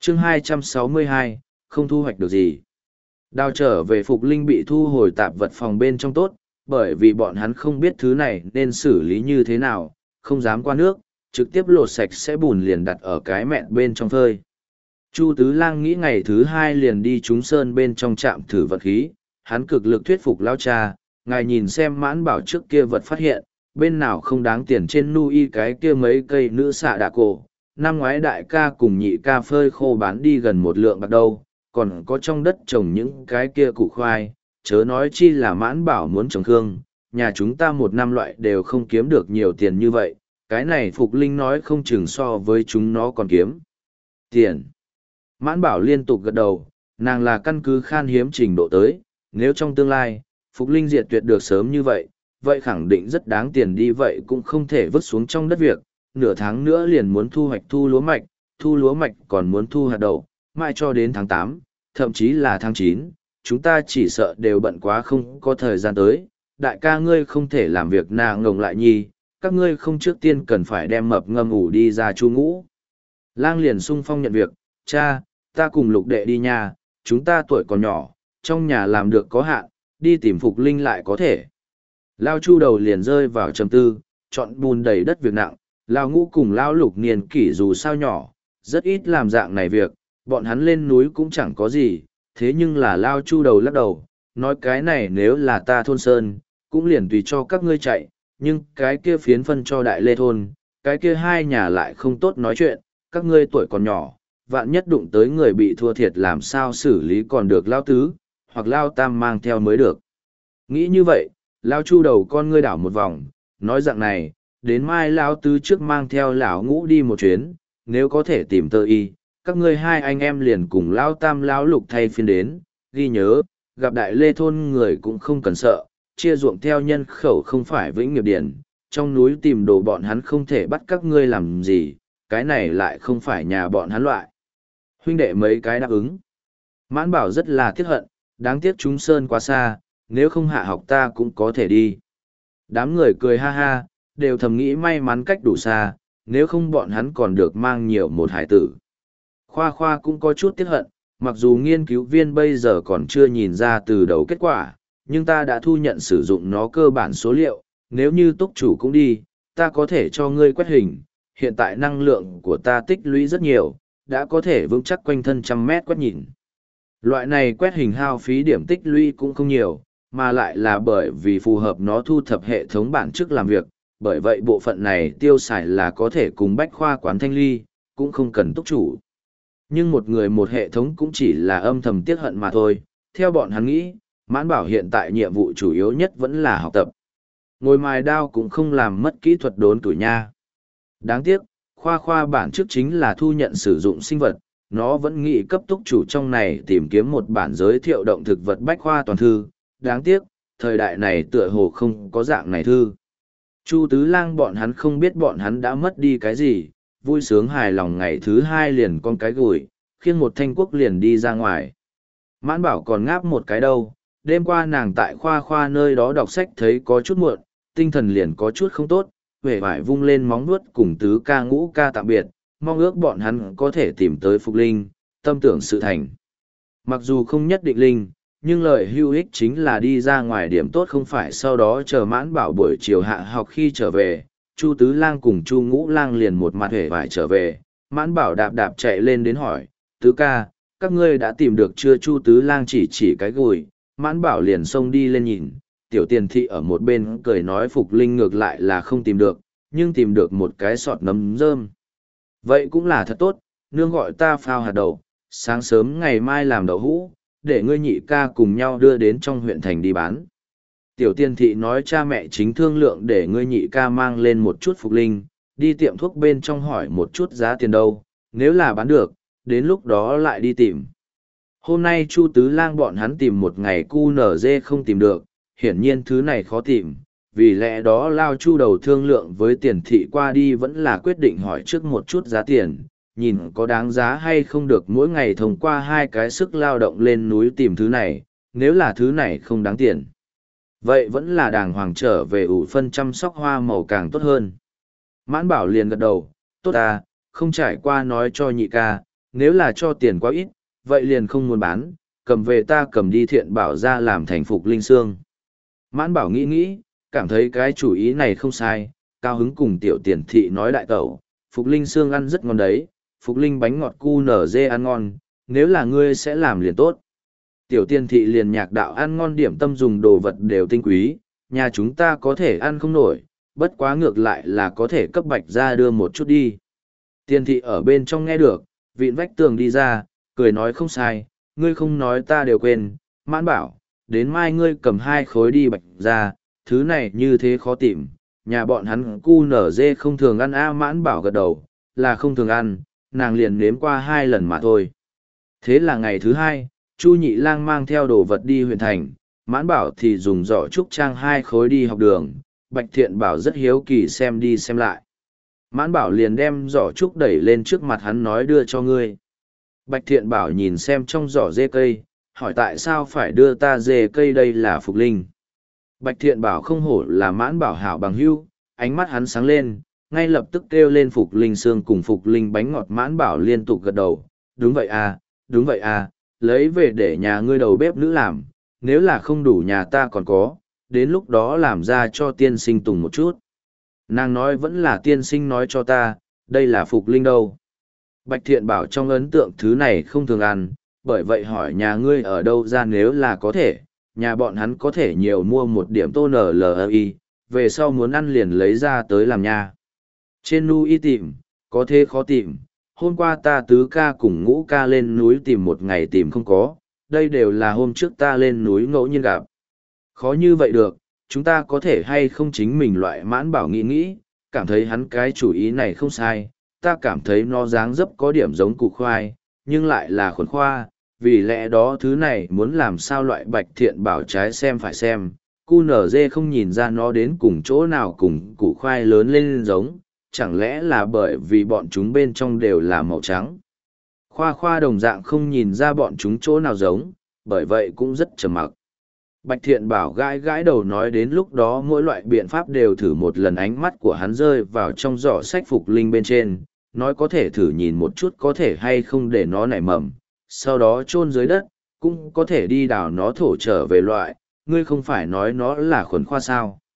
chương 262, không thu hoạch được gì. Đào trở về Phục Linh bị thu hồi tạp vật phòng bên trong tốt, bởi vì bọn hắn không biết thứ này nên xử lý như thế nào, không dám qua nước, trực tiếp lột sạch sẽ bùn liền đặt ở cái mẹn bên trong phơi. Chu Tứ Lang nghĩ ngày thứ hai liền đi trúng sơn bên trong trạm thử vật khí, hắn cực lực thuyết phục lao cha, ngài nhìn xem Mãn Bảo trước kia vật phát hiện, bên nào không đáng tiền trên nu y cái kia mấy cây nữ xạ đạ cổ. Năm ngoái đại ca cùng nhị ca phơi khô bán đi gần 1 lượng bạc đâu, còn có trong đất trồng những cái kia củ khoai, chớ nói chi là Mãn Bảo muốn trồng khương, nhà chúng ta 1 năm loại đều không kiếm được nhiều tiền như vậy, cái này Phục Linh nói không chừng so với chúng nó còn kiếm tiền. Mãn Bảo liên tục gật đầu, nàng là căn cứ khan hiếm trình độ tới, nếu trong tương lai, Phục Linh diệt tuyệt được sớm như vậy, vậy khẳng định rất đáng tiền đi, vậy cũng không thể vứt xuống trong đất việc, nửa tháng nữa liền muốn thu hoạch thu lúa mạch còn muốn thu hạt đậu, mãi cho đến tháng 8, thậm chí là tháng 9, chúng ta chỉ sợ đều bận quá không có thời gian tới, đại ca ngươi không thể làm việc nà ngồng lại nhi, các ngươi không trước tiên cần phải đem mập ngâm ủ đi ra chu ngũ. Lang liền sung phong nhận việc, cha, ta cùng Lục đệ đi nhà, chúng ta tuổi còn nhỏ, trong nhà làm được có hạn, đi tìm Phục Linh lại có thể. Lao Chu đầu liền rơi vào trầm tư, chọn bùn đầy đất việc nặng, Lao Ngũ cùng Lao Lục niên kỷ dù sao nhỏ, rất ít làm dạng này việc, bọn hắn lên núi cũng chẳng có gì, thế nhưng là Lao Chu đầu lắc đầu, nói cái này nếu là ta thôn sơn, cũng liền tùy cho các ngươi chạy, nhưng cái kia phiến phân cho đại lê thôn, cái kia hai nhà lại không tốt nói chuyện, các ngươi tuổi còn nhỏ, vạn nhất đụng tới người bị thua thiệt làm sao xử lý còn được Lao Tứ, hoặc Lao Tam mang theo mới được. Nghĩ như vậy, Lao Chu đầu con ngươi đảo một vòng, nói dạng này, đến mai Lao Tứ trước mang theo lão Ngũ đi một chuyến, nếu có thể tìm tơ y, các ngươi hai anh em liền cùng Lao Tam Lao Lục thay phiên đến, ghi nhớ, gặp đại lê thôn người cũng không cần sợ, chia ruộng theo nhân khẩu không phải vĩnh nghiệp điển, trong núi tìm đồ bọn hắn không thể bắt các ngươi làm gì, cái này lại không phải nhà bọn hắn loại. Huynh đệ mấy cái đáp ứng. Mãn Bảo rất là tiếc hận, đáng tiếc chúng sơn quá xa, nếu không hạ học ta cũng có thể đi. Đám người cười ha ha, đều thầm nghĩ may mắn cách đủ xa, nếu không bọn hắn còn được mang nhiều một hải tử. Khoa Khoa cũng có chút tiếc hận, mặc dù nghiên cứu viên bây giờ còn chưa nhìn ra từ đầu kết quả, nhưng ta đã thu nhận sử dụng nó cơ bản số liệu, nếu như túc chủ cũng đi, ta có thể cho ngươi quét hình, hiện tại năng lượng của ta tích lũy rất nhiều, đã có thể vững chắc quanh thân 100 mét quét nhìn. Loại này quét hình hao phí điểm tích lũy cũng không nhiều, mà lại là bởi vì phù hợp nó thu thập hệ thống bản chức làm việc, bởi vậy bộ phận này tiêu xài là có thể cùng bách khoa quán thanh ly, cũng không cần túc chủ. Nhưng một người một hệ thống cũng chỉ là âm thầm tiếc hận mà thôi, theo bọn hắn nghĩ, Mãn Bảo hiện tại nhiệm vụ chủ yếu nhất vẫn là học tập. Ngồi mài đao cũng không làm mất kỹ thuật đốn tuổi nha. Đáng tiếc, Khoa Khoa bản trước chính là thu nhận sử dụng sinh vật, nó vẫn nghĩ cấp túc chủ trong này tìm kiếm một bản giới thiệu động thực vật bách khoa toàn thư. Đáng tiếc, thời đại này tựa hồ không có dạng này thư. Chu Tứ Lang bọn hắn không biết bọn hắn đã mất đi cái gì, vui sướng hài lòng ngày thứ hai liền con cái gùi, khiêng một thanh quốc liền đi ra ngoài. Mãn Bảo còn ngáp một cái đâu, đêm qua nàng tại Khoa Khoa nơi đó đọc sách thấy có chút muộn, tinh thần liền có chút không tốt, huệ vải vung lên móng vuốt cùng Tứ ca Ngũ ca tạm biệt, mong ước bọn hắn có thể tìm tới Phục Linh, tâm tưởng sự thành. Mặc dù không nhất định linh, nhưng lời hữu ích chính là đi ra ngoài điểm tốt không phải sau đó chờ Mãn Bảo buổi chiều hạ học khi trở về, Chu Tứ Lang cùng Chu Ngũ Lang liền một mặt hề vải trở về, Mãn Bảo đạp đạp chạy lên đến hỏi, Tứ ca, các ngươi đã tìm được chưa? Chu Tứ Lang chỉ cái gùi, Mãn Bảo liền xông đi lên nhìn, Tiểu Tiền Thị ở một bên cười nói Phục Linh ngược lại là không tìm được, nhưng tìm được một cái sọt nấm rơm. Vậy cũng là thật tốt, nương gọi ta phao hạt đậu, sáng sớm ngày mai làm đậu hũ, để ngươi nhị ca cùng nhau đưa đến trong huyện thành đi bán. Tiểu Tiên Thị nói cha mẹ chính thương lượng để ngươi nhị ca mang lên một chút Phục Linh, đi tiệm thuốc bên trong hỏi một chút giá tiền đâu, nếu là bán được, đến lúc đó lại đi tìm. Hôm nay Chu Tứ Lang bọn hắn tìm một ngày QNZ không tìm được, hiển nhiên thứ này khó tìm, vì lẽ đó Lao Chu đầu thương lượng với Tiền Thị qua đi vẫn là quyết định hỏi trước một chút giá tiền, nhìn có đáng giá hay không được mỗi ngày thông qua 2 cái sức lao động lên núi tìm thứ này, nếu là thứ này không đáng tiền. Vậy vẫn là đàng hoàng trở về ủ phân chăm sóc hoa màu càng tốt hơn. Mãn Bảo liền gật đầu, tốt à, không trải qua nói cho nhị ca, nếu là cho tiền quá ít, vậy liền không muốn bán, cầm về ta cầm đi Thiện Bảo ra làm thành Phục Linh Xương. Mãn Bảo nghĩ nghĩ, cảm thấy cái chủ ý này không sai, cao hứng cùng Tiểu Tiền Thị nói đại tẩu, Phục Linh Xương ăn rất ngon đấy, Phục Linh bánh ngọt cu nở dê ăn ngon, nếu là ngươi sẽ làm liền tốt. Tiểu Tiền Thị liền nhạc đạo ăn ngon, điểm tâm dùng đồ vật đều tinh quý, nhà chúng ta có thể ăn không nổi, bất quá ngược lại là có thể cấp Bạch ra đưa một chút đi. Tiền Thị ở bên trong nghe được, vịn vách tường đi ra, cười nói không sai, ngươi không nói ta đều quên. Mãn Bảo, đến mai ngươi cầm 2 khối đi Bạch ra, thứ này như thế khó tìm, nhà bọn hắn cu nở dê không thường ăn. Mãn Bảo gật đầu, là không thường ăn, nàng liền nếm qua 2 lần mà thôi. Thế là ngày thứ 2, Chu Nhị Lang mang theo đồ vật đi huyện thành, Mãn Bảo thì dùng giỏ trúc trang 2 khối đi học đường. Bạch Thiện Bảo rất hiếu kỳ xem đi xem lại. Mãn Bảo liền đem giỏ trúc đẩy lên trước mặt hắn nói đưa cho ngươi. Bạch Thiện Bảo nhìn xem trong giỏ dê cây, hỏi tại sao phải đưa ta dê cây, đây là Phục Linh. Bạch Thiện Bảo không hổ là Mãn Bảo hảo bằng hữu, ánh mắt hắn sáng lên, ngay lập tức kêu lên Phục Linh xương cùng Phục Linh bánh ngọt. Mãn Bảo liên tục gật đầu, đúng vậy à, đúng vậy à, lấy về để nhà ngươi đầu bếp nữ làm, nếu là không đủ nhà ta còn có, đến lúc đó làm ra cho tiên sinh tùng một chút. Nàng nói vẫn là tiên sinh nói cho ta, đây là Phục Linh đâu. Bạch Thiện Bảo trong ấn tượng thứ này không thường ăn, bởi vậy hỏi nhà ngươi ở đâu ra, nếu là có thể, nhà bọn hắn có thể nhiều mua một điểm tô NLI, về sau muốn ăn liền lấy ra tới làm nha. Trên núi tìm, có thế khó tìm, hôm qua ta tứ ca cùng ngũ ca lên núi tìm một ngày tìm không có, đây đều là hôm trước ta lên núi ngẫu nhiên gặp. Khó như vậy được, chúng ta có thể hay không chính mình loại. Mãn Bảo nghĩ nghĩ, cảm thấy hắn cái chủ ý này không sai, ta cảm thấy nó dáng dấp có điểm giống củ khoai, nhưng lại là khuẩn khoa, vì lẽ đó thứ này muốn làm sao loại. Bạch Thiện Bảo trái xem phải xem, cu nở dê không nhìn ra nó đến cùng chỗ nào cùng củ khoai lớn lên giống, chẳng lẽ là bởi vì bọn chúng bên trong đều là màu trắng. Khoa khoa đồng dạng không nhìn ra bọn chúng chỗ nào giống, bởi vậy cũng rất trầm mặc. Bạch Thiện Bảo gãi gãi đầu nói đến lúc đó mỗi loại biện pháp đều thử một lần. Ánh mắt của hắn rơi vào trong giỏ sách Phục Linh bên trên, nói có thể thử nhìn một chút có thể hay không để nó nảy mầm, sau đó chôn dưới đất, cũng có thể đi đào nó thổ trở về loại. Ngươi không phải nói nó là khuẩn khoa sao?